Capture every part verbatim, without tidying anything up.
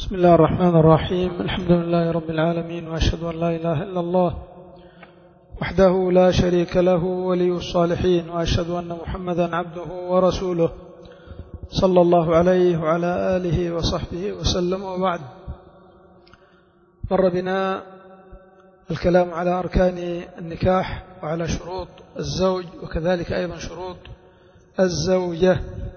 بسم الله الرحمن الرحيم. الحمد لله رب العالمين، وأشهد أن لا إله إلا الله وحده لا شريك له ولي الصالحين، وأشهد أن محمدا عبده ورسوله صلى الله عليه وعلى آله وصحبه وسلم. وبعد، مر بنا الكلام على أركان النكاح وعلى شروط الزوج وكذلك أيضا شروط الزوجة،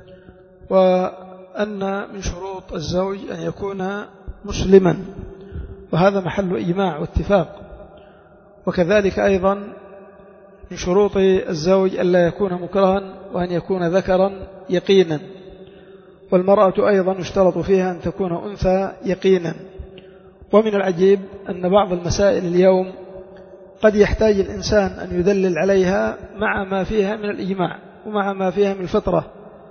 وأن من شروط الزوج أن يكون مسلما، وهذا محل إجماع واتفاق. وكذلك أيضا من شروط الزوج ألا يكون مكرها، وأن يكون ذكرا يقينا. والمرأة أيضا يشترط فيها أن تكون أنثى يقينا. ومن العجيب أن بعض المسائل اليوم قد يحتاج الإنسان أن يدلل عليها مع ما فيها من الإجماع ومع ما فيها من الفطرة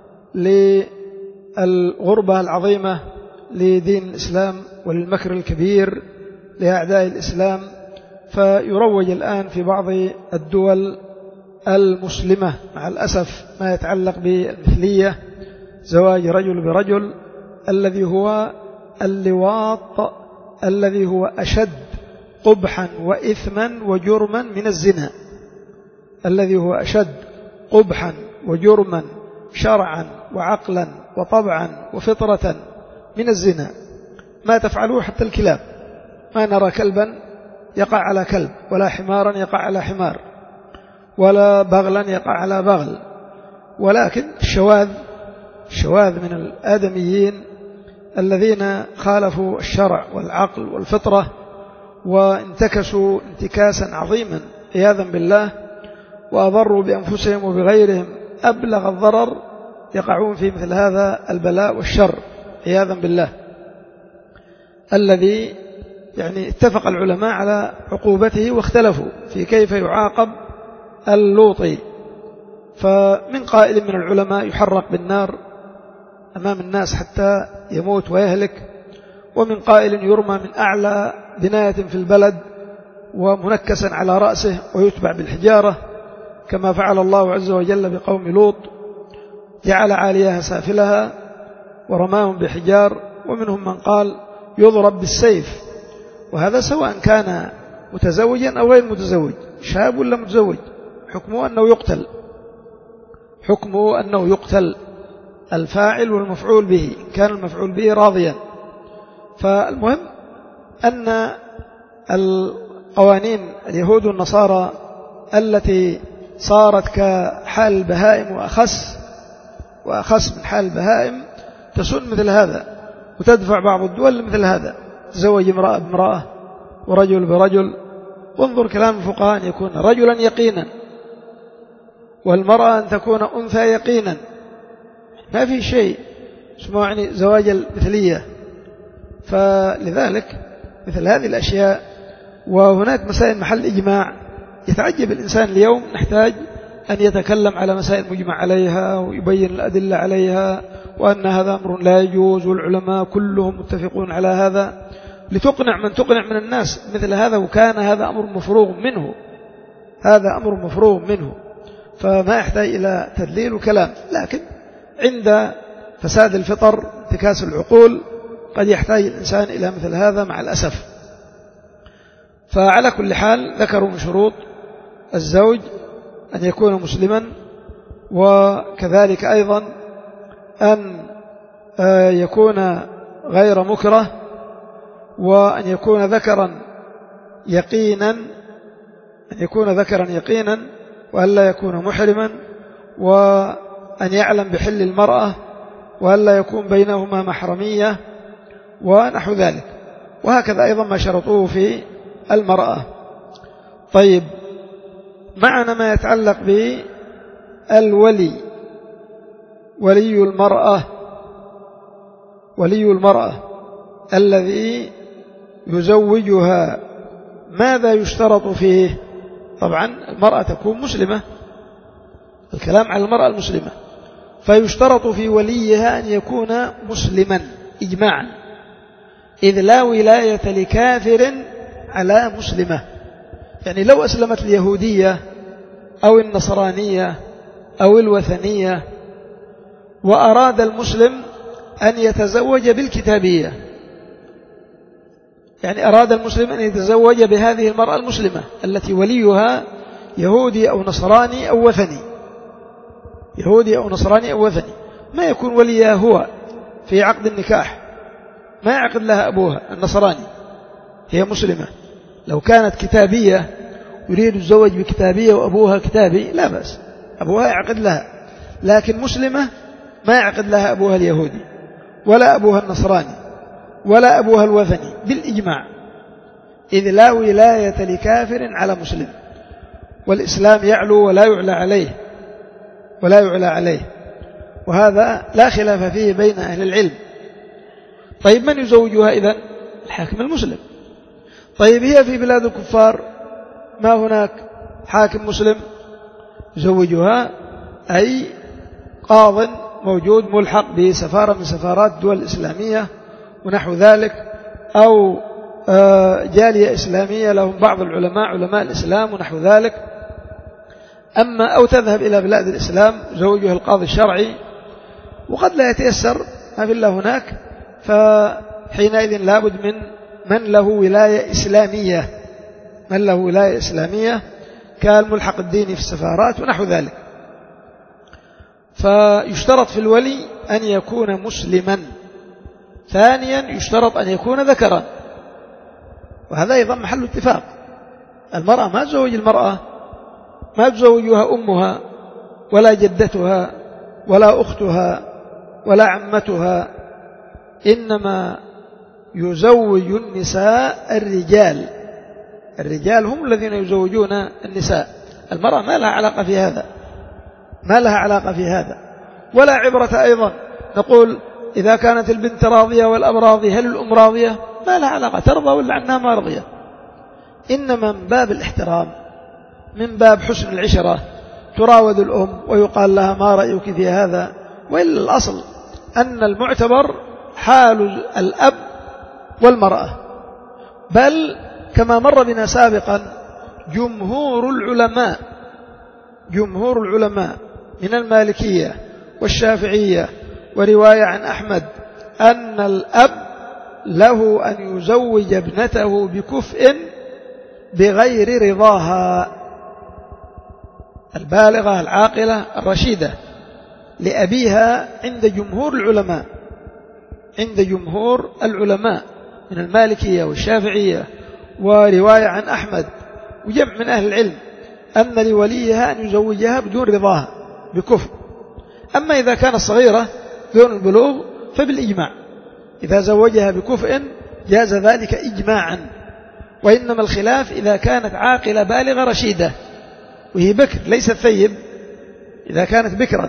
للغربة العظيمة لدين الإسلام وللمكر الكبير لأعداء الإسلام. فيروج الآن في بعض الدول المسلمة مع الأسف ما يتعلق بالمثلية، زواج رجل برجل، الذي هو اللواط، الذي هو أشد قبحا وإثما وجرما من الزنا، الذي هو أشد قبحا وجرما شرعا وعقلا وطبعا وفطرة من الزنا. ما تفعلوه حتى الكلاب، ما نرى كلبا يقع على كلب، ولا حمارا يقع على حمار، ولا بغلا يقع على بغل. ولكن الشواذ الشواذ من الآدميين الذين خالفوا الشرع والعقل والفطرة وانتكسوا انتكاسا عظيما عياذا بالله، وأضروا بأنفسهم وبغيرهم أبلغ الضرر، يقعون في مثل هذا البلاء والشر عياذا بالله، الذي يعني اتفق العلماء على عقوبته واختلفوا في كيف يعاقب اللوطي. فمن قائل من العلماء يحرق بالنار أمام الناس حتى يموت ويهلك، ومن قائل يرمى من أعلى بناية في البلد ومنكسا على رأسه ويتبع بالحجارة، كما فعل الله عز وجل بقوم لوط، جعل عاليها سافلها ورماهم بحجار. ومنهم من قال يضرب بالسيف، وهذا سواء كان متزوجا أو غير متزوج، شاب ولا متزوج، حكمه أنه يقتل، حكمه أنه يقتل الفاعل والمفعول به، كان المفعول به راضيا. فالمهم أن القوانين اليهود والنصارى التي صارت كحال البهائم وأخس وأخس من حال البهائم تسن مثل هذا، وتدفع بعض الدول مثل هذا، تزوج امرأة بامرأة ورجل برجل. وانظر كلام الفقهاء أن يكون رجلا يقينا، والمرأة أن تكون أنثى يقينا، ما في شيء اسمه يعني زواج المثلية. فلذلك مثل هذه الأشياء، وهناك مسائل محل إجماع، يتعجب الإنسان اليوم نحتاج أن يتكلم على مسائل مجمع عليها ويبين الأدلة عليها، وأن هذا أمر لا يجوز، والعلماء كلهم متفقون على هذا، لتقنع من تقنع من الناس مثل هذا، وكان هذا أمر مفروغ منه، هذا أمر مفروغ منه، فما يحتاج إلى تدليل وكلام. لكن عند فساد الفطر انتكاس العقول قد يحتاج الإنسان إلى مثل هذا مع الأسف. فعلى كل حال ذكروا من شروط الزوج أن يكون مسلما، وكذلك أيضا أن يكون غير مكره، وأن يكون ذكرا يقينا، أن يكون ذكرا يقينا وأن لا يكون محرما، وأن يعلم بحل المرأة، وأن لا يكون بينهما محرمية ونحو ذلك. وهكذا أيضا ما شرطوه في المرأة. طيب، معنا ما يتعلق بالولي، ولي المرأة، ولي المرأة الذي يزوجها، ماذا يشترط فيه؟ طبعا المرأة تكون مسلمة، الكلام على المرأة المسلمة، فيشترط في وليها أن يكون مسلما إجماعا، إذ لا ولاية لكافر على مسلمة. يعني لو أسلمت اليهودية أو النصرانية أو الوثنية وأراد المسلم أن يتزوج بالكتابية يعني أراد المسلم أن يتزوج بهذه المرأة المسلمة التي وليها يهودي أو نصراني أو وثني، يهودي أو نصراني أو وثني، ما يكون وليها هو في عقد النكاح، ما يعقد لها أبوها النصراني، هي مسلمة. لو كانت كتابية يريد الزوج بكتابية وأبوها كتابي لا بأس، أبوها يعقد لها، لكن مسلمة ما يعقد لها أبوها اليهودي ولا أبوها النصراني ولا أبوها الوثني بالإجماع، إذ لا ولاية لكافر على مسلم، والإسلام يعلو ولا يعلى عليه ولا يعلى عليه، وهذا لا خلاف فيه بين أهل العلم. طيب من يزوجها إذن؟ الحاكم المسلم. طيب هي في بلاد الكفار ما هناك حاكم مسلم يزوجها، أي قاض موجود ملحق بسفارة من سفارات الدول الإسلامية ونحو ذلك، أو جالية إسلامية لهم بعض العلماء علماء الإسلام ونحو ذلك. أما أو تذهب إلى بلاد الإسلام زوجها القاضي الشرعي، وقد لا يتيسر ما في الله هناك، فحينئذ لابد من من له ولاية إسلامية، من له ولاية إسلامية كالملحق الديني في السفارات ونحو ذلك. فيشترط في الولي أن يكون مسلما. ثانيا يشترط أن يكون ذكرا، وهذا أيضا محل اتفاق. المرأة ما تزوج المرأة ما تزوجها أمها ولا جدتها ولا أختها ولا عمتها، إنما يزوج النساء الرجال، الرجال هم الذين يزوجون النساء، المرأة ما لها علاقة في هذا، ما لها علاقة في هذا. ولا عبرة أيضا نقول إذا كانت البنت راضية والأب راضي هل الأم راضية؟ ما لها علاقة، ترضى ولا عنها ما رضية، إنما من باب الاحترام، من باب حسن العشرة تراود الأم ويقال لها ما رأيك في هذا. وإلا الأصل أن المعتبر حال الأب والمرأة، بل كما مر بنا سابقا جمهور العلماء جمهور العلماء من المالكية والشافعية ورواية عن أحمد أن الأب له أن يزوج ابنته بكفء بغير رضاها، البالغة العاقلة الرشيدة لأبيها عند جمهور العلماء، عند جمهور العلماء من المالكية والشافعية ورواية عن أحمد وجمع من أهل العلم أن لوليها أن يزوجها بدون رضاها بكفء. أما إذا كانت صغيرة دون البلوغ فبالإجماع، إذا زوجها بكفء جاز ذلك إجماعا، وإنما الخلاف إذا كانت عاقلة بالغة رشيدة وهي بكر ليست ثيب، إذا كانت بكرا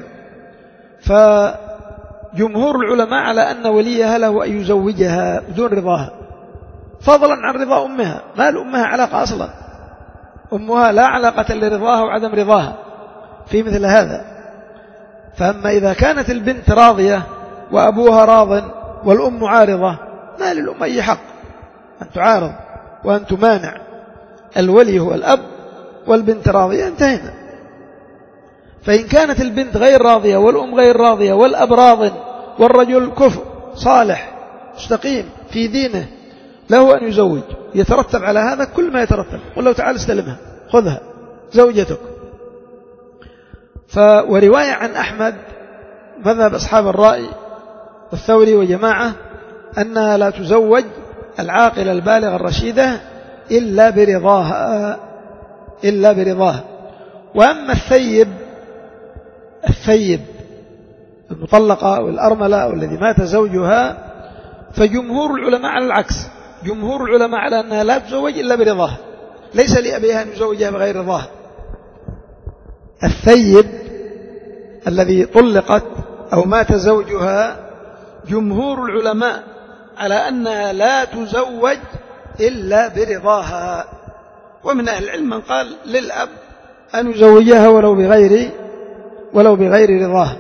فجمهور العلماء على أن وليها له أن يزوجها بدون رضاها، فضلا عن رضا أمها، ما لأمها علاقة أصلا، أمها لا علاقة لرضاها وعدم رضاها في مثل هذا. فأما إذا كانت البنت راضية وأبوها راض والأم عارضة ما للأم أي حق أن تعارض وأن تمانع، الولي هو الأب والبنت راضية انتهينا. فإن كانت البنت غير راضية والأم غير راضية والأب راض والرجل كفء صالح مستقيم في دينه له أن يزوج، يترتب على هذا كل ما يترتب، قل له تعال استلمها خذها زوجتك. ورواية عن أحمد مذهب أصحاب الرأي والثوري وجماعة أنها لا تزوج العاقلة البالغة الرشيدة إلا برضاها إلا برضاها. وأما الثيب الثيب المطلقة أو الأرملة أو الذي مات زوجها فجمهور العلماء على العكس، جمهور العلماء على أنها لا تزوج إلا برضاها، ليس لأبيها أن يزوجها بغير رضاها. الثيب الذي طلقت أو مات زوجها جمهور العلماء على أنها لا تزوج إلا برضاها، ومن أهل العلم من قال للأب أن يزوجها ولو بغير ولو بغير رضاها،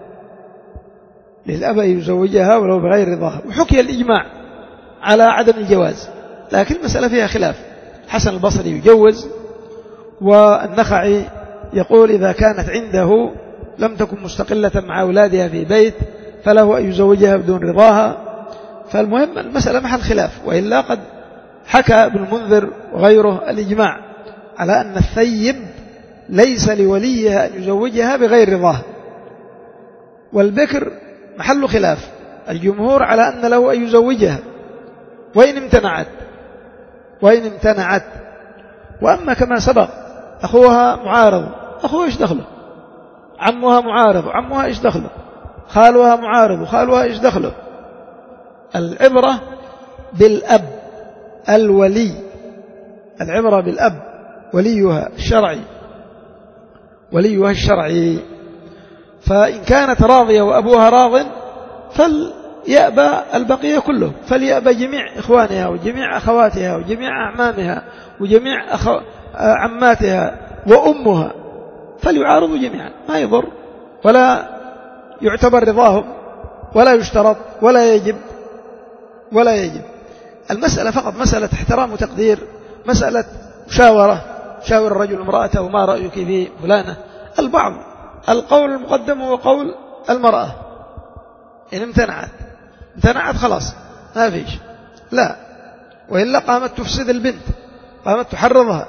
للأب أن يزوجها ولو بغير رضاها. وحكي الإجماع على عدم الجواز، لكن المسألة فيها خلاف، حسن البصري يجوز، والنخعي يقول إذا كانت عنده لم تكن مستقلة مع أولادها في بيت فله أن يزوجها بدون رضاها. فالمهم المسألة محل خلاف، وإلا قد حكى ابن المنذر وغيره الإجماع على أن الثيب ليس لوليها أن يزوجها بغير رضاه، والبكر محل خلاف، الجمهور على أن له أن يزوجها وإن امتنعت وإن امتنعت وأما كما سبق أخوها معارض، أخوها إيش دخله؟ عمها معارض، عمها إيش دخله؟ خالها معارض، وخالها إيش دخله؟ العبرة بالأب الولي، العبرة بالأب وليها الشرعي، وليها الشرعي. فإن كانت راضية وأبوها راض فليأبى البقية كله، فليأبى جميع إخوانها وجميع أخواتها وجميع أعمامها وجميع أخو... عماتها وأمها، فليعارضوا جميعا، ما يضر ولا يعتبر رضاهم ولا يشترط ولا يجب ولا يجب. المسألة فقط مسألة احترام وتقدير، مسألة مشاورة، شاور الرجل امرأته ما رأيك في فلانة. البعض القول المقدم هو قول المرأة، إن امتنعت امتنعت خلاص ما فيش، لا، وإلا قامت تفسد البنت، قامت تحرضها،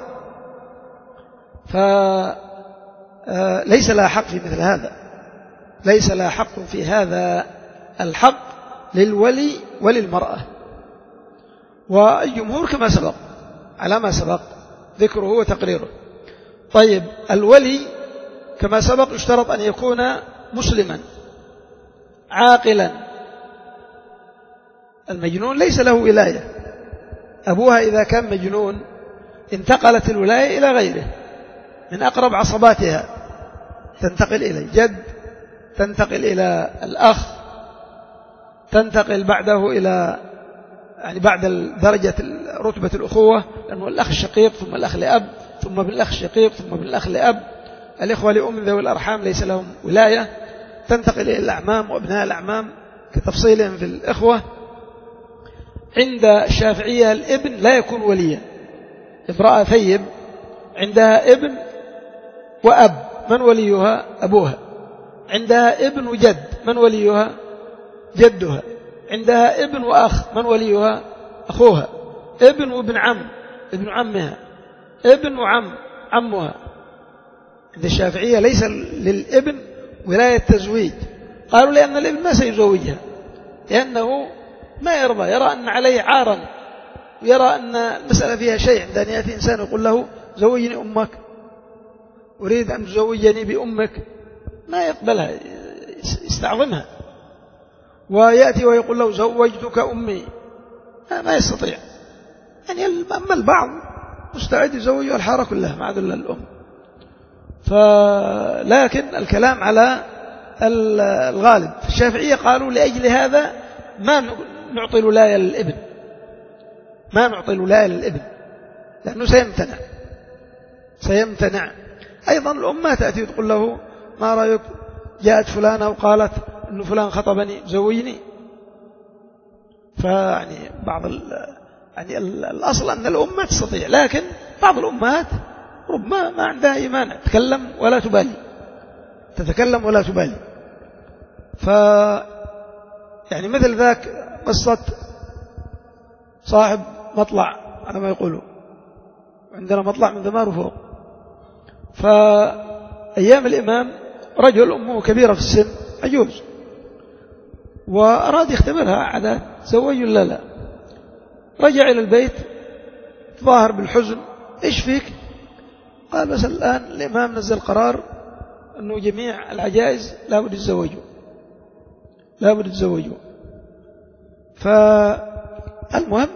فليس لها حق في مثل هذا، ليس لها حق في هذا، الحق للولي وللمرأة. والجمهور كما سبق على ما سبق ذكره وتقريره. طيب الولي كما سبق يشترط أن يكون مسلما عاقلا، المجنون ليس له ولاية، أبوها إذا كان مجنون انتقلت الولاية إلى غيره من أقرب عصباتها، تنتقل إلى الجد، تنتقل إلى الأخ، تنتقل بعده إلى يعني بعد درجة رتبة الأخوة، لأنه الأخ الشقيق ثم الأخ لأب ثم بالأخ الشقيق ثم بالأخ لأب. الإخوة لأم ذوي الأرحام ليس لهم ولاية، تنتقل إلى الأعمام وأبناء الأعمام كتفصيلهم في الإخوة. عند الشافعية الابن لا يكون وليا، امرأة ثيب عندها ابن وأب، من وليها؟ أبوها. عندها ابن وجد، من وليها؟ جدها. عندها ابن وأخ، من وليها؟ أخوها. ابن وابن عم، ابن عمها. ابن وعم، عمها. عند الشافعية ليس للابن ولاية تزويج، قالوا لأن الابن ما سيزوجها، لأنه ما يرضى، يرى أن عليه عارا، ويرى أن المسألة فيها شيء. عند أن يأتي إنسان يقول له زوجني أمك، أريد أن تزوجني بأمك، ما يقبلها، يستعظمها. ويأتي ويقول له زوجتك أمي، ما يستطيع. يعني أما البعض مستعد يزوج الحارة كلها ما عدا الأم. فلكن الكلام على الغالب. الشافعية قالوا لأجل هذا ما نعطي الولاية للابن، ما نعطي الولاية للابن لأنه سيمتنع سيمتنع أيضا الأم ما تأتي تقول له ما رأيك جاءت فلانة وقالت إنه فلان خطبني زوجني. فيعني بعض يعني الأصل أن الأم ما تستطيع، لكن بعض الأمهات ربما ما عندها إيمان، تتكلم ولا تبالي، تتكلم ولا تبالي. ف يعني مثل ذاك قصة صاحب مطلع على ما يقولوا، عندنا مطلع من ذمار وفوق. فأيام الإمام رجل أمه كبيرة في السن عجوز، وأراد يختبرها عادات زوج ولا لا. رجع إلى البيت ظاهر بالحزن، إيش فيك؟ قال بس الآن الإمام نزل قرار أنه جميع العجائز لا بد يتزوجوا، لا بد يتزوجوا. فالمهم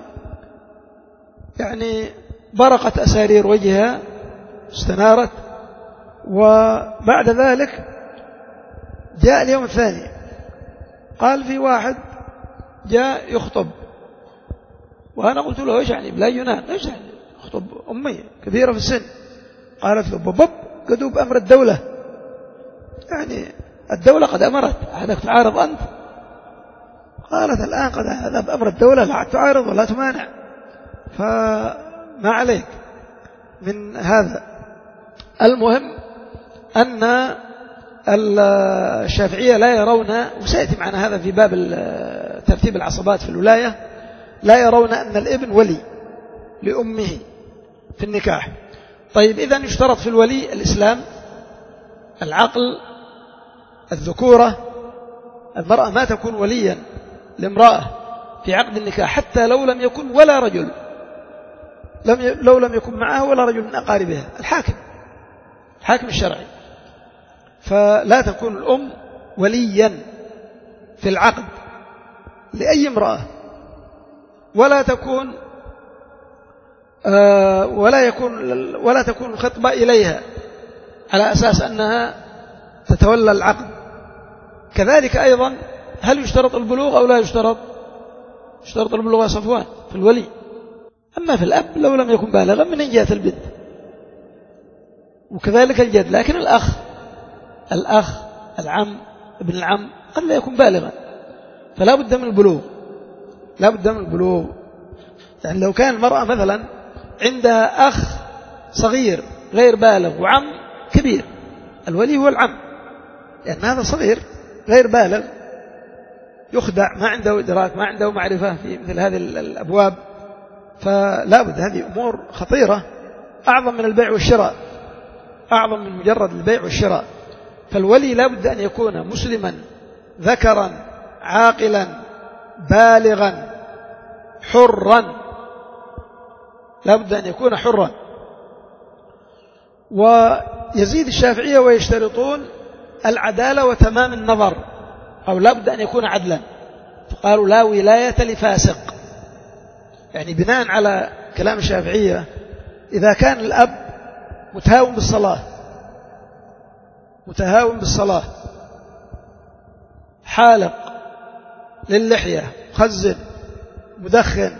يعني برقت أسارير وجهها، استنارت. وبعد ذلك جاء اليوم الثاني، قال في واحد جاء يخطب، وأنا قلت له إيش يعني بلا يونان، إيش يعني يخطب أمي كبيرة في السن؟ قالت له بب قدوب أمر الدولة، يعني الدولة قد أمرت، هذاك تعارض أنت؟ قالت الآن قد هذا بأمر الدولة، لا تعارض ولا تمانع، فما عليك من هذا. المهم أن الشافعية لا يرون، وسيأتي معنا هذا في باب ترتيب العصبات في الولاية، لا يرون أن الابن ولي، لأمه في النكاح. طيب إذن يشترط في الولي الإسلام، العقل، الذكورة. المرأة ما تكون وليا لامرأة في عقد النكاح حتى لو لم يكن ولا رجل، لم ي... لو لم يكن معها ولا رجل من أقاربها، الحاكم، الحاكم الشرعي. فلا تكون الأم وليا في العقد لأي امرأة، ولا تكون آه ولا يكون ولا تكون الخطبة إليها على أساس أنها تتولى العقد. كذلك أيضا هل يشترط البلوغ أو لا يشترط؟ يشترط البلوغ يا صفوان في الولي. أما في الأب لو لم يكن بالغا من جهة البنت، وكذلك الجد. لكن الأخ الأخ العم ابن العم قد لا يكون بالغا، فلا بد من البلوغ، لا بد من البلوغ. يعني لو كان المرأة مثلا عندها أخ صغير غير بالغ وعم كبير، الولي هو العم، لأن يعني هذا صغير غير بالغ يخدع، ما عنده إدراك، ما عنده معرفة في مثل هذه الأبواب. فلا بد، هذه أمور خطيرة أعظم من البيع والشراء، أعظم من مجرد البيع والشراء. فالولي لا بد أن يكون مسلما ذكرا عاقلا بالغا حرا، لا بد أن يكون حرا. ويزيد الشافعية ويشترطون العدالة وتمام النظر، أو لا بد أن يكون عدلا، فقالوا لا ولاية لفاسق. يعني بناء على كلام الشافعية إذا كان الأب متهاون بالصلاة متهاون بالصلاة حالق للحية خزن مدخن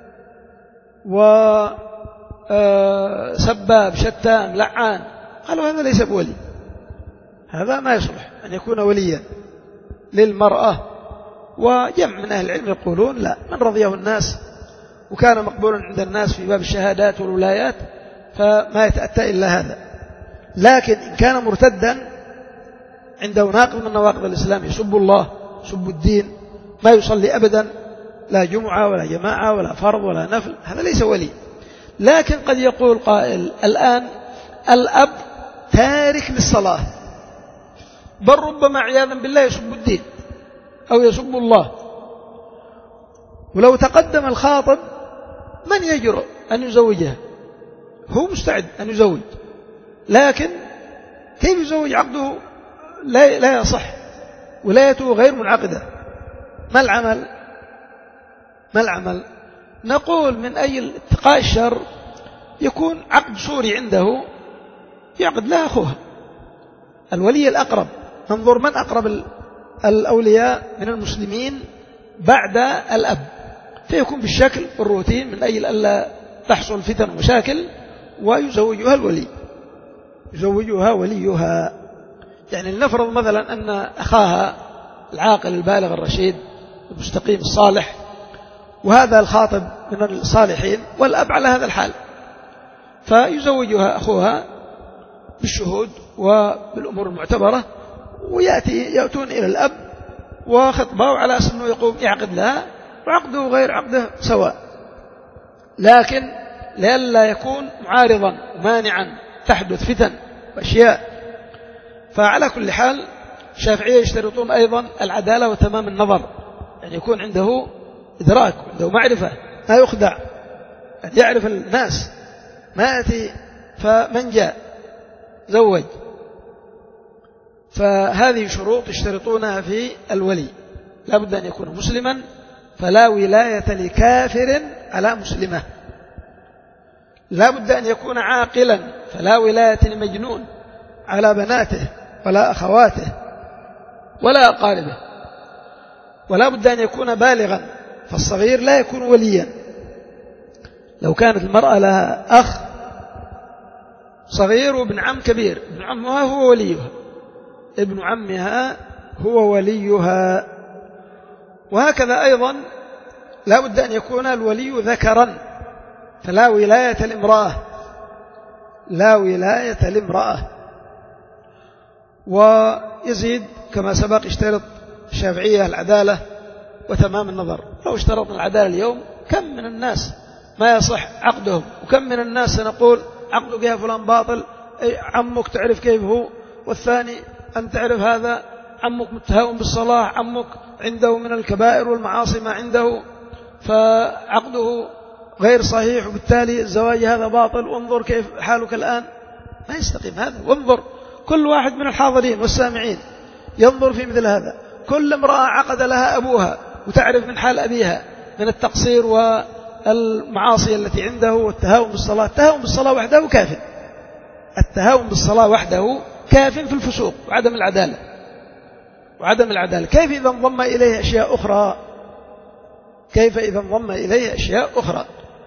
وسباب شتام لعان، قالوا هذا ليس بولي، هذا ما يصلح أن يكون وليا للمرأة. وجمع من أهل العلم يقولون لا، من رضيه الناس وكان مقبولا عند الناس في باب الشهادات والولايات فما يتأتى إلا هذا. لكن إن كان مرتدا عنده ناقض من نواقض الإسلام، يسب الله، يسب الدين، ما يصلي أبدا، لا جمعة ولا جماعة ولا فرض ولا نفل، هذا ليس ولي. لكن قد يقول قائل الآن الأب تارك للصلاة، بل ربما عياذا بالله يسب الدين أو يسب الله، ولو تقدم الخاطب من يجرؤ أن يزوجها؟ هو مستعد أن يزوج، لكن كيف يزوج؟ عقده لا لا يصح، ولايته غير منعقدة. ما العمل؟ ما العمل؟ نقول من أجل اتقاء الشر يكون عقد صوري عنده، يعقد لها أخوها الولي الأقرب. ننظر من أقرب الأولياء من المسلمين بعد الأب، فيكون بالشكل والروتين من أجل ألا تحصل فتن ومشاكل، ويزوجها الولي، يزوجها وليها. يعني لنفرض مثلا أن أخاها العاقل البالغ الرشيد المستقيم الصالح، وهذا الخاطب من الصالحين والأب على هذا الحال، فيزوجها أخوها بالشهود وبالأمور المعتبرة، ويأتي يأتون إلى الأب وخطبه على أساس أنه يقوم يعقد لها، وعقده غير عقده سواء. لكن لئلا يكون معارضا ومانعا تحدث فتن وأشياء. فعلى كل حال الشافعية يشترطون أيضا العدالة وتمام النظر، يعني يكون عنده إدراك وعنده معرفة، ما يخدع، أن يعرف الناس، ما يأتي فمن جاء زوج. فهذه شروط يشترطونها في الولي، لا بد أن يكون مسلما، فلا ولاية لكافر على مسلمة. لا بد أن يكون عاقلا، فلا ولاية لمجنون على بناته ولا أخواته ولا أقاربه. ولا بد أن يكون بالغا، فالصغير لا يكون وليا. لو كانت المرأة لها أخ صغير وابن عم كبير، ابن عمها هو وليها، ابن عمها هو وليها. وهكذا أيضا لا بد أن يكون الولي ذكرا، فلا ولاية لامرأة، لا ولاية لامرأة. ويزيد كما سبق اشترط الشافعية العدالة وتمام النظر. لو اشترطنا العدالة اليوم كم من الناس ما يصح عقدهم. وكم من الناس سنقول عقدك يا فلان باطل، عمك تعرف كيف هو، والثاني أن تعرف هذا عمك متهاون بالصلاة، عمك عنده من الكبائر والمعاصي ما عنده، فعقده غير صحيح، وبالتالي الزواج هذا باطل، وانظر كيف حالك الآن. ما يستقيم هذا. وانظر كل واحد من الحاضرين والسامعين ينظر في مثل هذا. كل امرأة عقد لها أبوها وتعرف من حال أبيها من التقصير والمعاصي التي عنده والتهاون بالصلاة. التهاون بالصلاة وحده كاف، التهاون بالصلاة وحده كاف في الفسوق وعدم العدالة وعدم العدالة. كيف إذا انضم إليه أشياء أخرى؟ كيف إذا انضم إليه أشياء أخرى؟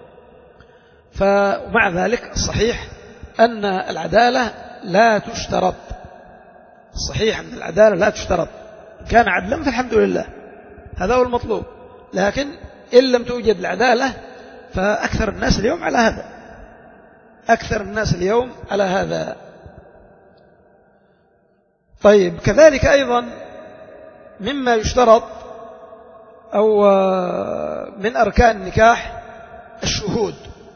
فمع ذلك الصحيح أن العدالة لا تشترط. الصحيح أن العدالة لا تشترط. إن كان عدلا فالحمد لله، هذا هو المطلوب. لكن إن لم توجد العدالة فأكثر الناس اليوم على هذا، أكثر الناس اليوم على هذا. طيب، كذلك أيضا مما يشترط أو من أركان النكاح الشهود،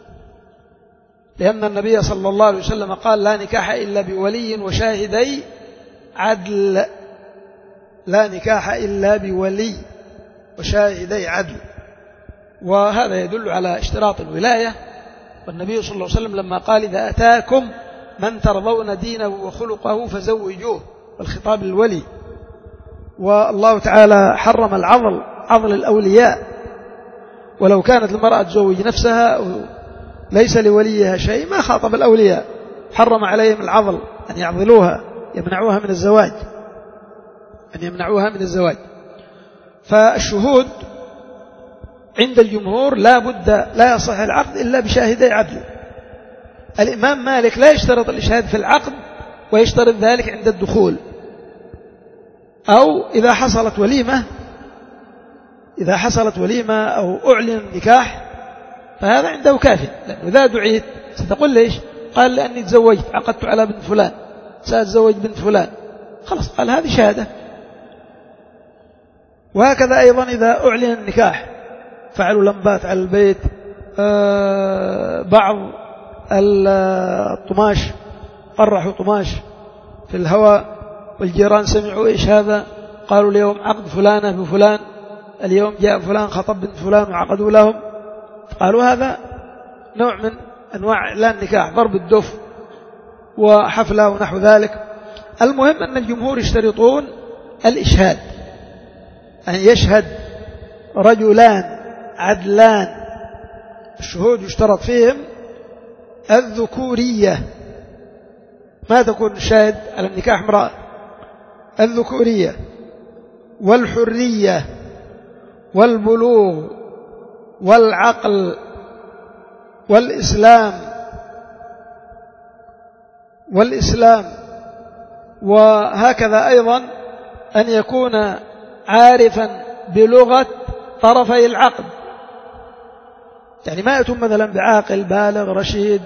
لأن النبي صلى الله عليه وسلم قال: لا نكاح إلا بولي وشاهدي عدل. لا نكاح إلا بولي وشاهدي عدل. وهذا يدل على اشتراط الولاية. والنبي صلى الله عليه وسلم لما قال: إذا أتاكم من ترضون دينه وخلقه فزوجوه، والخطاب للولي. والله تعالى حرم العضل، عضل الأولياء، ولو كانت المرأة تزوج نفسها ليس لوليها شيء ما خاطب الأولياء، حرم عليهم العضل، أن يعضلوها، يمنعوها من الزواج، أن يمنعوها من الزواج. فالشهود عند الجمهور لا بد، لا يصح العقد إلا بشاهدي عدل. الإمام مالك لا يشترط الإشهاد في العقد، ويشترط ذلك عند الدخول، أو إذا حصلت وليمة، إذا حصلت وليمة أو أعلن النكاح فهذا عنده كافٍ. لأنه إذا دعيت ستقول ليش؟ قال: لأني تزوجت، عقدت على بنت فلان، سأتزوج بنت فلان، خلاص قال هذه شهادة. وهكذا أيضا إذا أعلن النكاح، فعلوا لمبات على البيت، آه بعض الطماش قرحوا طماش في الهواء، والجيران سمعوا إيش هذا، قالوا اليوم عقد فلانة بفلان، اليوم جاء فلان خطب بنت فلان وعقدوا لهم، قالوا هذا نوع من أنواع إعلان النكاح، ضرب الدف وحفلة ونحو ذلك. المهم أن الجمهور يشترطون الإشهاد، أن يشهد رجلان عدلان. الشهود يشترط فيهم الذكورية، ما تكون الشاهد على النكاح امرأة، الذكورية والحرية والبلوغ والعقل والإسلام والإسلام وهكذا أيضا أن يكون عارفا بلغة طرفي العقد. يعني ما يتم مثلا بعاقل بالغ رشيد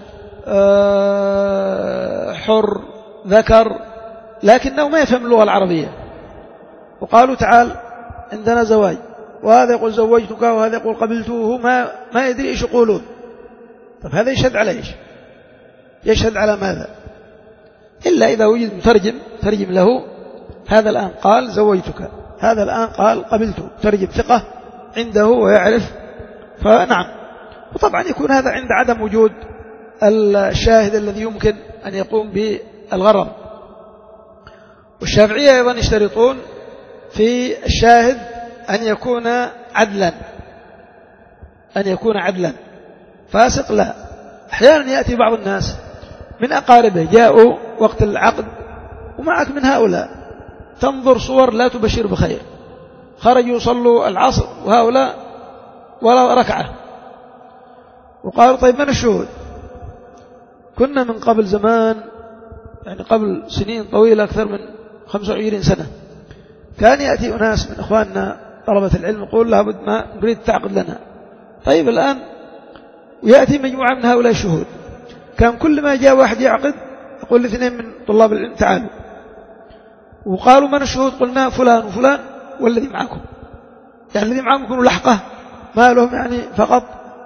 حر ذكر لكنه ما يفهم اللغة العربية، وقالوا تعال عندنا زواج، وهذا يقول زوجتك وهذا يقول قبلته، ما ما يدري إيش يقولون. طب هذا يشهد على إيش؟ يشهد على ماذا؟ إلا إذا وجد مترجم ترجم له، هذا الآن قال زوجتك، هذا الآن قال قبلته، ترجم ثقة عنده ويعرف، فنعم. وطبعا يكون هذا عند عدم وجود الشاهد الذي يمكن أن يقوم بالغرض. والشافعية أيضا يشترطون في الشاهد أن يكون عدلا، أن يكون عدلا، فاسق لا. أحيانا يأتي بعض الناس من أقاربه جاءوا وقت العقد ومعك من هؤلاء، تنظر صور لا تبشر بخير، خرجوا صلوا العصر وهؤلاء ولا ركعة، وقالوا طيب من الشهود؟ كنا من قبل زمان، يعني قبل سنين طويلة أكثر من خمسة وعشرين سنة، كان يأتي أناس من إخواننا طلبة العلم يقول لابد ما نريد تعقد لنا. طيب الآن ويأتي مجموعة من هؤلاء الشهود، كان كل ما جاء واحد يعقد يقول لاثنين من طلاب العلم تعالوا، وقالوا من الشهود؟ قلنا فلان وفلان والذي معكم. يعني الذي معكم يكونوا لحقة ما لهم يعني فقط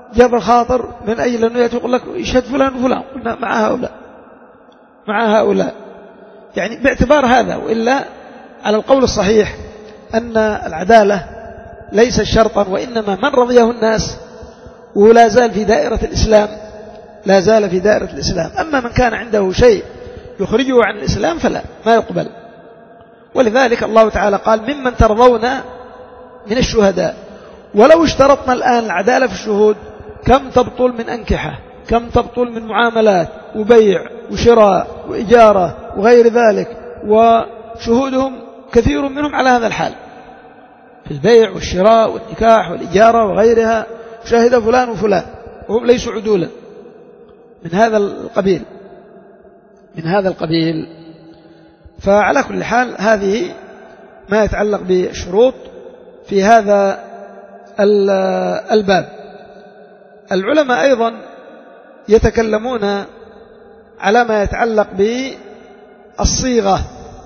جبر خاطر من أجل أنه يقول لك يشهد فلان وفلان، قلنا مع هؤلاء مع هؤلاء يعني باعتبار هذا. وإلا على القول الصحيح أن العدالة ليست شرطا، وإنما من رضيه الناس ولا زال في دائرة الإسلام لا زال في دائرة الإسلام. أما من كان عنده شيء يخرجه عن الإسلام فلا ما يقبل. ولذلك الله تعالى قال ممن ترضون من الشهداء. ولو اشترطنا الآن العدالة في الشهود كم تبطل من أنكحة، كم تبطل من معاملات وبيع وشراء وإجارة وغير ذلك، وشهودهم كثير منهم على هذا الحال في البيع والشراء والنكاح والإجارة وغيرها، شاهد فلان وفلان وهم ليسوا عدولا من هذا القبيل من هذا القبيل. فعلى كل حال هذه ما يتعلق بالشروط في هذا الباب. العلماء أيضا يتكلمون على ما يتعلق بالصيغة.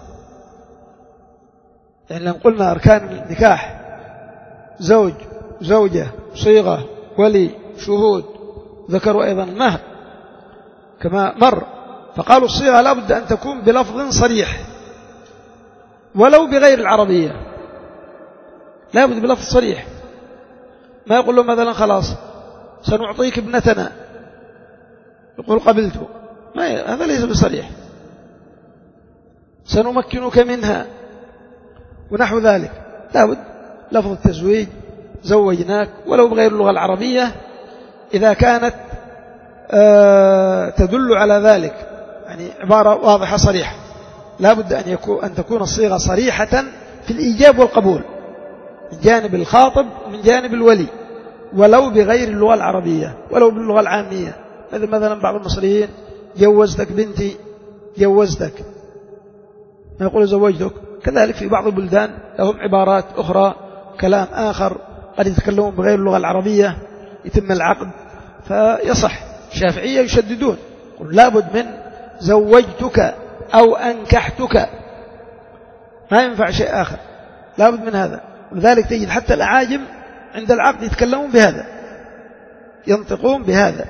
يعني لما قلنا أركان النكاح زوج زوجة صيغة ولي شهود، ذكروا أيضا المهر كما مر، فقالوا الصيغة لا بد أن تكون بلفظ صريح ولو بغير العربية، لا بد بلفظ صريح. ما يقول له مثلا خلاص سنعطيك ابنتنا يقول قبلته، ما هذا ليس بصريح. سنمكنك منها ونحو ذلك، لا بد لفظ التزويج زوجناك ولو بغير اللغة العربية إذا كانت تدل على ذلك، يعني عبارة واضحة صريحة. لا بد أن, يكون أن تكون الصيغة صريحة في الإيجاب والقبول من جانب الخاطب ومن جانب الولي، ولو بغير اللغة العربية ولو باللغة العامية. مثل مثلا بعض المصريين جوزتك بنتي جوزتك، ما يقول زوجتك. كذلك في بعض البلدان لهم عبارات أخرى كلام آخر قد يتكلمون بغير اللغة العربية يتم العقد فيصح. الشافعية يشددون يقول لابد من زوجتك أو أنكحتك، ما ينفع شيء آخر، لابد من هذا. ولذلك تجد حتى الأعاجم عند العقد يتكلمون بهذا، ينطقون بهذا.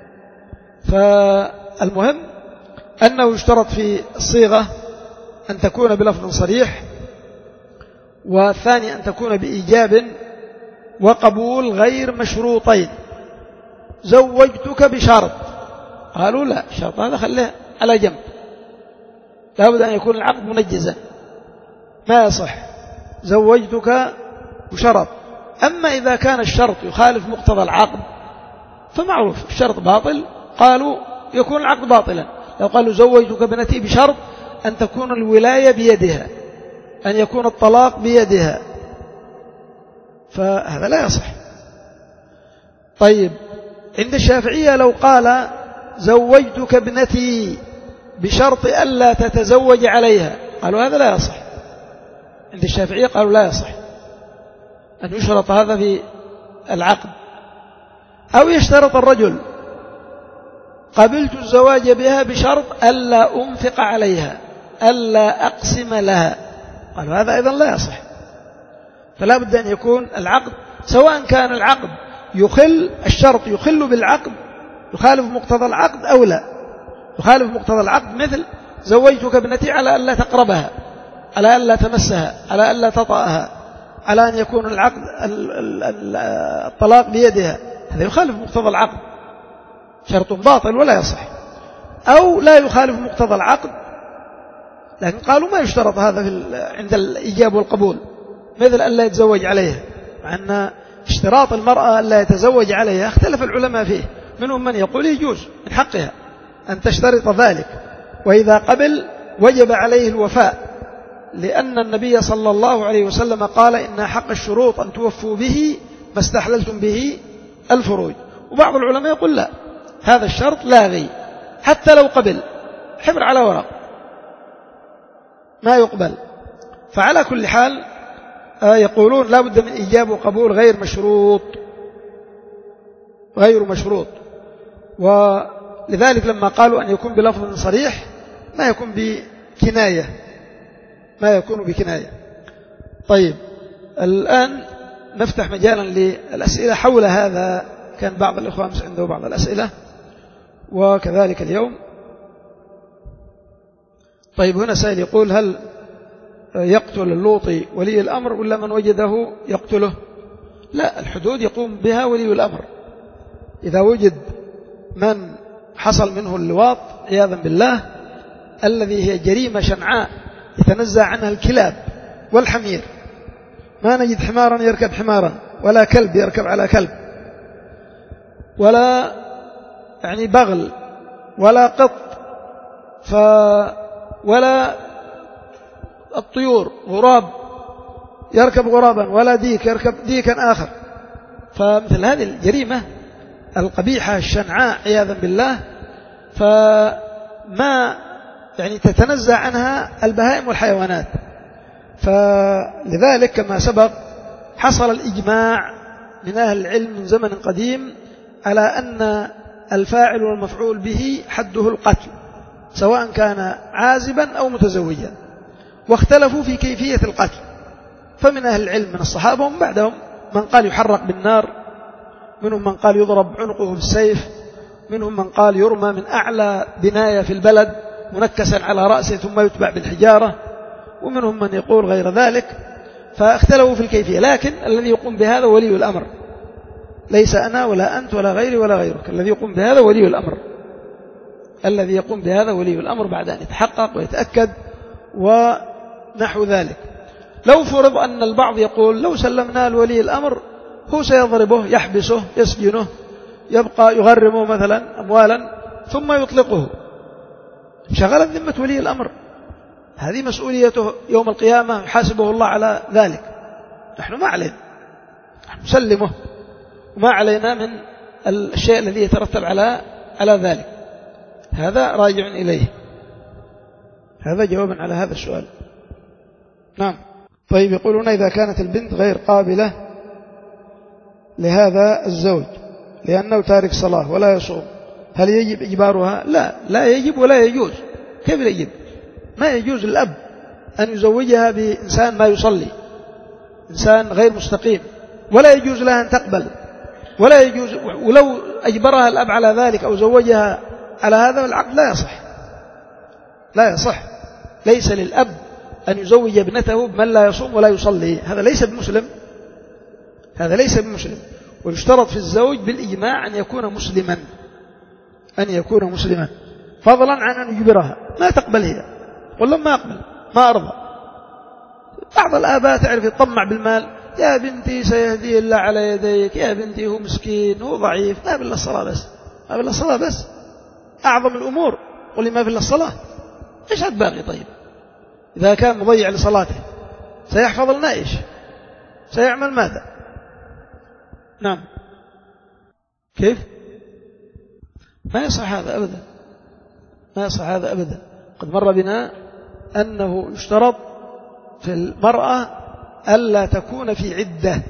فالمهم أنه يشترط في الصيغة أن تكون بلفظ صريح، والثاني أن تكون بإيجاب وقبول غير مشروطين. زوجتك بشرط، قالوا لا، الشرط هذا خليه على جنب، لابد أن يكون العقد منجزا، ما يصح زوجتك بشرط. أما إذا كان الشرط يخالف مقتضى العقد فمعروف الشرط باطل، قالوا يكون العقد باطلا. لو قالوا زوجتك بنتي بشرط أن تكون الولاية بيدها، أن يكون الطلاق بيدها، فهذا لا يصح. طيب عند الشافعية لو قال زوجتك ابنتي بشرط ألا تتزوج عليها، قالوا هذا لا يصح. عند الشافعية قالوا لا يصح أن يشرط هذا في العقد. أو يشترط الرجل قبلت الزواج بها بشرط ألا أنفق عليها، ألا أقسم لها، قالوا هذا أيضا لا يصح. فلا بد أن يكون العقد، سواء كان العقد يخل الشرط يخل بالعقد يخالف مقتضى العقد أو لا يخالف مقتضى العقد، مثل زوجتك ابنتي على ألا تقربها، على ألا تمسها، على ألا تطأها، على أن يكون العقد الطلاق بيدها، هذا يخالف مقتضى العقد، شرط باطل ولا يصح. أو لا يخالف مقتضى العقد لكن قالوا ما يشترط هذا في عند الإيجاب والقبول، مثل ألا يتزوج عليها، مع أن اشتراط المرأة ألا يتزوج عليها اختلف العلماء فيه، منهم من يقول يجوز من حقها أن تشترط ذلك، وإذا قبل وجب عليه الوفاء، لأن النبي صلى الله عليه وسلم قال إن حق الشروط أن توفوا به ما استحللتم به الفروج. وبعض العلماء يقول لا، هذا الشرط لاغي حتى لو قبل، حبر على ورق ما يقبل. فعلى كل حال يقولون لا بد من إيجاب وقبول غير مشروط غير مشروط. ولذلك لما قالوا أن يكون بلفظ صريح ما يكون بكناية ما يكون بكناية. طيب الآن نفتح مجالا للأسئلة حول هذا كان بعض الإخوة أمس عنده بعض الأسئلة وكذلك اليوم. طيب هنا سائل يقول هل يقتل اللوطي ولي الأمر ولا من وجده يقتله؟ لا، الحدود يقوم بها ولي الأمر. إذا وجد من حصل منه اللواط عياذا بالله الذي هي جريمة شنعاء يتنزع عنها الكلاب والحمير، ما نجد حمارا يركب حمارا ولا كلب يركب على كلب ولا يعني بغل ولا قط ف ولا الطيور غراب يركب غرابا ولا ديك يركب ديكا آخر. فمثل هذه الجريمة القبيحة الشنعاء عياذا بالله فما يعني تتنزع عنها البهائم والحيوانات. فلذلك كما سبق حصل الإجماع من أهل العلم من زمن قديم على أن الفاعل والمفعول به حده القتل سواء كان عازبا أو متزوجا، واختلفوا في كيفية القتل. فمن أهل العلم من الصحابة ومن بعدهم من قال يحرق بالنار، منهم من قال يضرب عنقه بالسيف، منهم من قال يرمى من أعلى بناية في البلد منكسا على رأسه ثم يتبع بالحجارة، ومنهم من يقول غير ذلك. فاختلفوا في الكيفية، لكن الذي يقوم بهذا ولي الأمر، ليس أنا ولا أنت ولا غيري ولا غيرك. الذي يقوم بهذا ولي الأمر، الذي يقوم بهذا ولي الأمر بعد أن يتحقق ويتأكد ونحو ذلك. لو فرض أن البعض يقول لو سلمنا لولي الأمر هو سيضربه يحبسه يسجنه يبقى يغرمه مثلا أموالا ثم يطلقه، شغلت ذمة ولي الأمر، هذه مسؤوليته يوم القيامة يحاسبه الله على ذلك. نحن ما علينا، نحن نسلمه وما علينا من الشيء الذي يترتب على على ذلك. هذا راجع إليه. هذا جوابا على هذا السؤال. نعم. طيب يقولون إذا كانت البنت غير قابلة لهذا الزوج لأنه تارك صلاة ولا يصوم، هل يجب إجبارها؟ لا، لا يجب ولا يجوز. كيف يجب؟ ما يجوز للأب أن يزوجها بإنسان ما يصلي، إنسان غير مستقيم، ولا يجوز لها أن تقبل، ولا يجوز. ولو أجبرها الأب على ذلك أو زوجها على هذا العقد لا يصح، لا يصح. ليس للأب أن يزوج ابنته بمن لا يصوم ولا يصلي، هذا ليس بمسلم، هذا ليس بمسلم. ويشترط في الزوج بالإجماع أن يكون مسلما، أن يكون مسلما، فضلا عن أن يجبرها. ما تقبل هي، والله ما أقبل، ما أرضى. بعض الآباء تعرف يطمع بالمال، يا بنتي سيهدي الله على يديك، يا بنتي هو مسكين هو ضعيف، ما بالله الصلاة بس، ما بالله الصلاة بس، أعظم الأمور قل لي ما بالله الصلاة. إيش هاد باقي؟ طيب إذا كان مضيع لصلاته سيحفظ لنا إيش؟ سيعمل ماذا؟ نعم. كيف؟ ما يصح هذا أبدا، ما يصح هذا أبدا. قد مر بنا أنه يشترط في المرأة ألا تكون في عدة،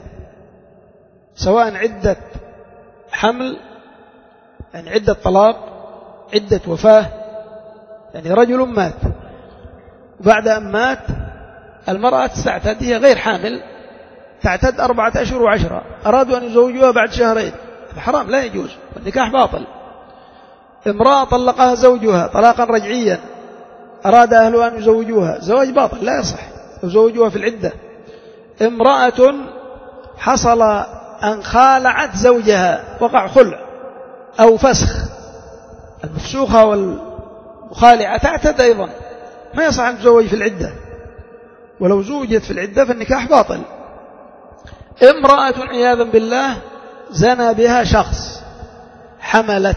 سواء عدة حمل يعني عدة طلاق، عدة وفاة، يعني رجل مات وبعد أن مات المرأة تستعتد، هي غير حامل تعتد أربعة أشهر وعشرة، أرادوا أن يزوجوها بعد شهرين، حرام، لا يجوز، النكاح باطل. امرأة طلقها زوجها طلاقا رجعيا، أراد أهلها أن يزوجوها، زواج باطل لا يصح، يزوجوها في العدة. امرأة حصل أن خالعت زوجها، وقع خلع أو فسخ، المفسوخة والخالعة تعتد أيضا، ما يصح أن تزوج في العدة، ولو زوجت في العدة فالنكاح باطل. امرأة عياذا بالله زنى بها شخص، حملت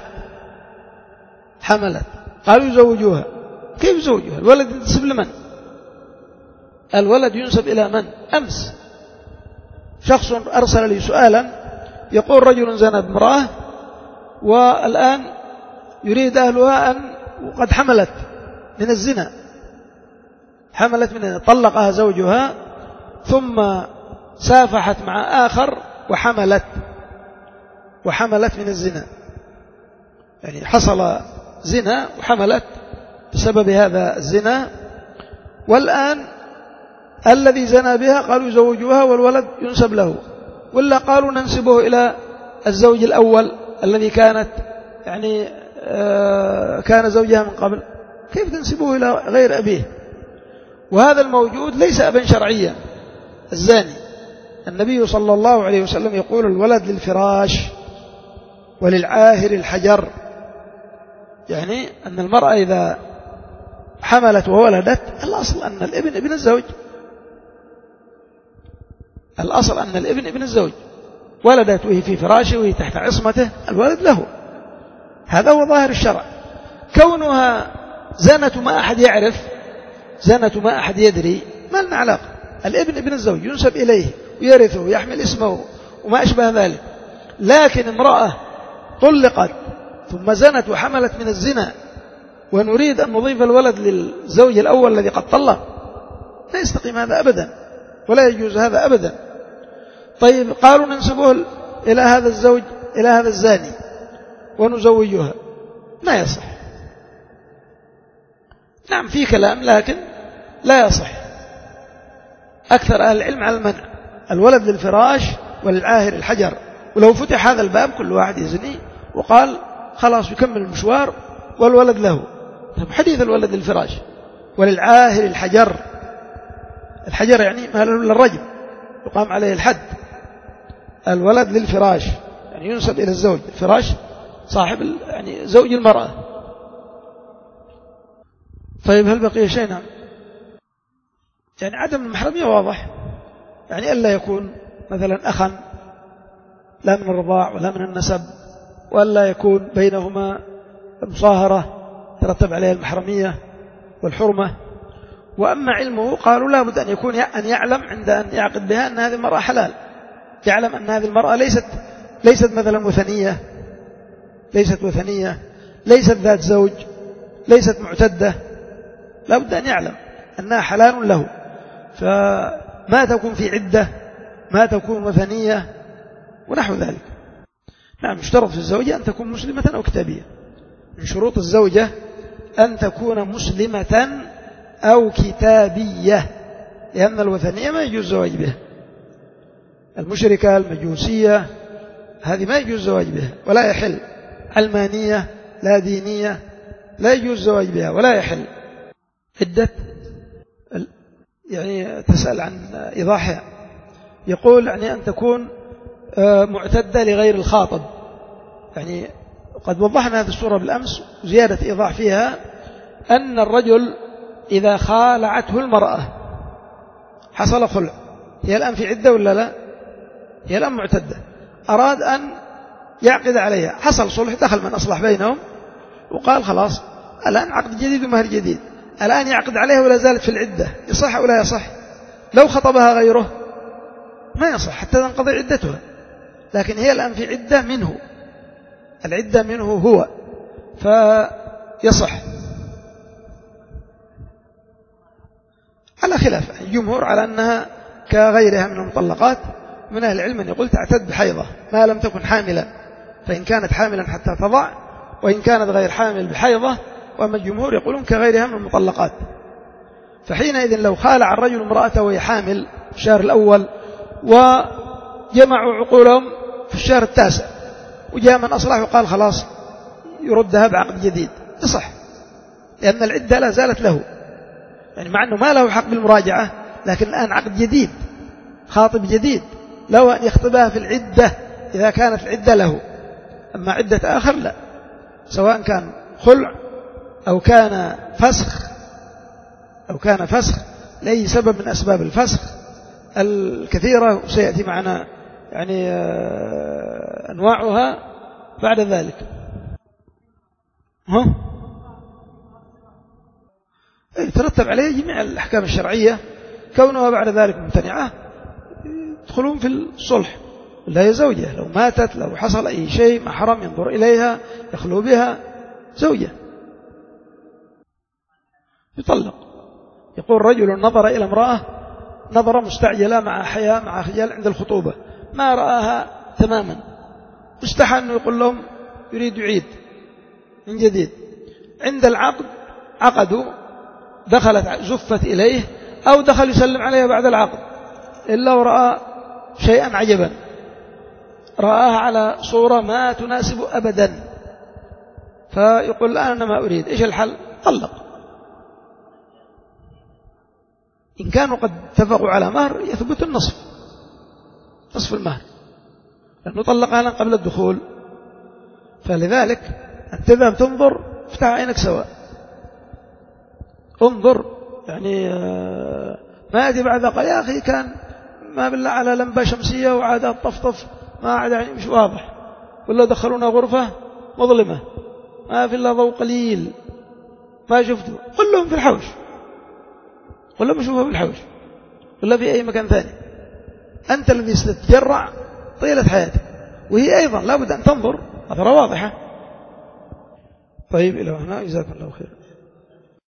حملت قالوا يزوجوها، كيف يزوجوها؟ الولد ينسب لمن؟ الولد ينسب إلى من؟ أمس شخص أرسل لي سؤالا يقول رجل زنى بامرأة والآن يريد أهلها أن وقد حملت من الزنا، حملت من طلقها زوجها ثم سافحت مع آخر وحملت وحملت من الزنا، يعني حصل زنا وحملت بسبب هذا الزنا، والآن الذي زنى بها قالوا يزوجوها والولد ينسب له، ولا قالوا ننسبه إلى الزوج الأول الذي كانت يعني كان زوجها من قبل، كيف تنسبه إلى غير أبيه؟ وهذا الموجود ليس أبا شرعيا الزاني. النبي صلى الله عليه وسلم يقول الولد للفراش وللعاهر الحجر، يعني أن المرأة إذا حملت وولدت الأصل أن الابن ابن الزوج، الأصل أن الابن ابن الزوج، ولدت وهي في فراشه وهي تحت عصمته الولد له، هذا هو ظاهر الشرع. كونها زنت ما أحد يعرف، زنت ما أحد يدري، ما لنا علاقة. الابن ابن الزوج ينسب إليه ويرثه ويحمل اسمه وما أشبه ذلك. لكن امرأة طلقت ثم زنت وحملت من الزنا ونريد أن نضيف الولد للزوج الأول الذي قد طلق، لا يستقيم هذا أبدا ولا يجوز هذا أبدا. طيب قالوا ننسبه إلى هذا الزوج، إلى هذا الزاني ونزوجها، ما يصح. نعم في كلام لكن لا يصح. أكثر أهل العلم على المنع، الولد للفراش وللعاهر الحجر. ولو فتح هذا الباب كل واحد يزني وقال خلاص يكمل المشوار والولد له، حديث الولد للفراش وللعاهر الحجر، الحجر يعني ما له إلا الرجم يقام عليه الحد. الولد للفراش يعني ينسب إلى الزوج، الفراش صاحب يعني زوج المرأة. طيب هل بقي شيء؟ نعم، يعني عدم المحرمية واضح، يعني ألا يكون مثلا أخا لا من الرضاع ولا من النسب، وألا يكون بينهما مصاهرة ترتب عليها المحرمية والحرمة. وأما علمه قالوا لا بد أن يكون أن يعلم عند أن يعقد بها أن هذه المرأة حلال، يعلم أن هذه المرأة ليست ليست مثلا وثنية، ليست وثنية ليست ذات زوج، ليست معتدة، لا بد أن يعلم أنها حلال له. فما تكون في عدة، ما تكون وثنية ونحو ذلك. نعم، يشترط في الزوجة أن تكون مسلمة أو كتابية. من شروط الزوجة أن تكون مسلمة أو كتابية، لأن الوثنية ما يجوز الزواج بها. المشركة المجوسية هذه ما يجوز الزواج بها ولا يحل. علمانية لا دينية لا يجوز الزواج بها ولا يحل. عدة يعني تسأل عن إيضاحها، يقول يعني أن تكون معتدة لغير الخاطب. يعني قد وضحنا هذه الصورة بالأمس، زيادة إيضاح فيها أن الرجل إذا خالعته المرأة حصل خلع، هي الآن في عدة ولا لا؟ هي الآن معتدة، أراد أن يعقد عليها، حصل صلح، دخل من أصلح بينهم وقال خلاص الآن عقد جديد ومهر جديد، الآن يعقد عليها ولا زالت في العدة، يصح ولا يصح؟ لو خطبها غيره ما يصح حتى تنقضي عدتها، لكن هي الآن في عدة منه، العدة منه هو، فيصح على خلاف الجمهور على أنها كغيرها من المطلقات. من أهل العلم يقول تعتد بحيضة ما لم تكن حاملا، فإن كانت حاملا حتى تضع، وإن كانت غير حامل بحيضة. وأما الجمهور يقولون كغيرها من المطلقات. فحينئذ لو خالع الرجل امرأته وهي حامل في الشهر الأول وجمعوا عقولهم في الشهر التاسع وجاء من أصلح وقال خلاص يردها بعقد جديد، يصح، لأن العدة لا زالت له، يعني مع أنه ما له حق بالمراجعة، لكن الآن عقد جديد، خاطب جديد، له أن يخطبها في العدة إذا كانت العدة له. أما عدة آخر لا، سواء كان خلع أو كان فسخ أو كان فسخ لأي سبب من أسباب الفسخ الكثيرة سيأتي معنا يعني أنواعها بعد ذلك. ها؟ يترتب عليه جميع الأحكام الشرعية، كونها بعد ذلك ممتنعة يدخلون في الصلح، لا هي زوجة، لو ماتت لو حصل أي شيء محرم ينظر إليها يخلو بها زوجة يطلق. يقول رجل نظر إلى امرأة نظرة مستعجلة مع حياء مع خجل عند الخطوبة، ما رآها تماما، استحى أنه يقول لهم يريد يعيد من جديد. عند العقد عقدوا، دخلت زفت إليه أو دخل يسلم عليها بعد العقد إلا ورأى شيئا عجبا، رآها على صورة ما تناسب أبدا، فيقول الآن أنا ما أريد، إيش الحل؟ طلق. إن كانوا قد اتفقوا على مهر يثبت النصف، نصف المهر، لأنه طلقها لن قبل الدخول. فلذلك أنت تذهب تنظر افتح عينك سواء، انظر يعني ما يأتي بعد ذلك يا أخي كان ما بالله على لمبة شمسية وعادة طفطف ما عاد يعني مش واضح، ولا دخلونا غرفة مظلمة ما في إلا ضوء قليل ما شفته، قل لهم في الحوش، قل لهم شوفها في الحوش ولا في أي مكان ثاني. أنت الذي ستتجرع طيلة حياتك، وهي أيضا لا بد أن تنظر نظرة واضحة. طيب إلى هنا جزاكم الله خير.